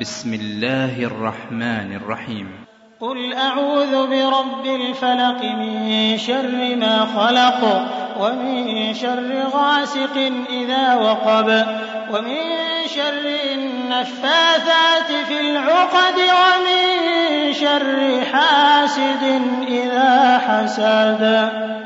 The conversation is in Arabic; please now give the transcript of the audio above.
بسم الله الرحمن الرحيم قل أعوذ برب الفلق من شر ما خلق ومن شر غاسق إذا وقب ومن شر النفاثات في العقد ومن شر حاسد إذا حسد.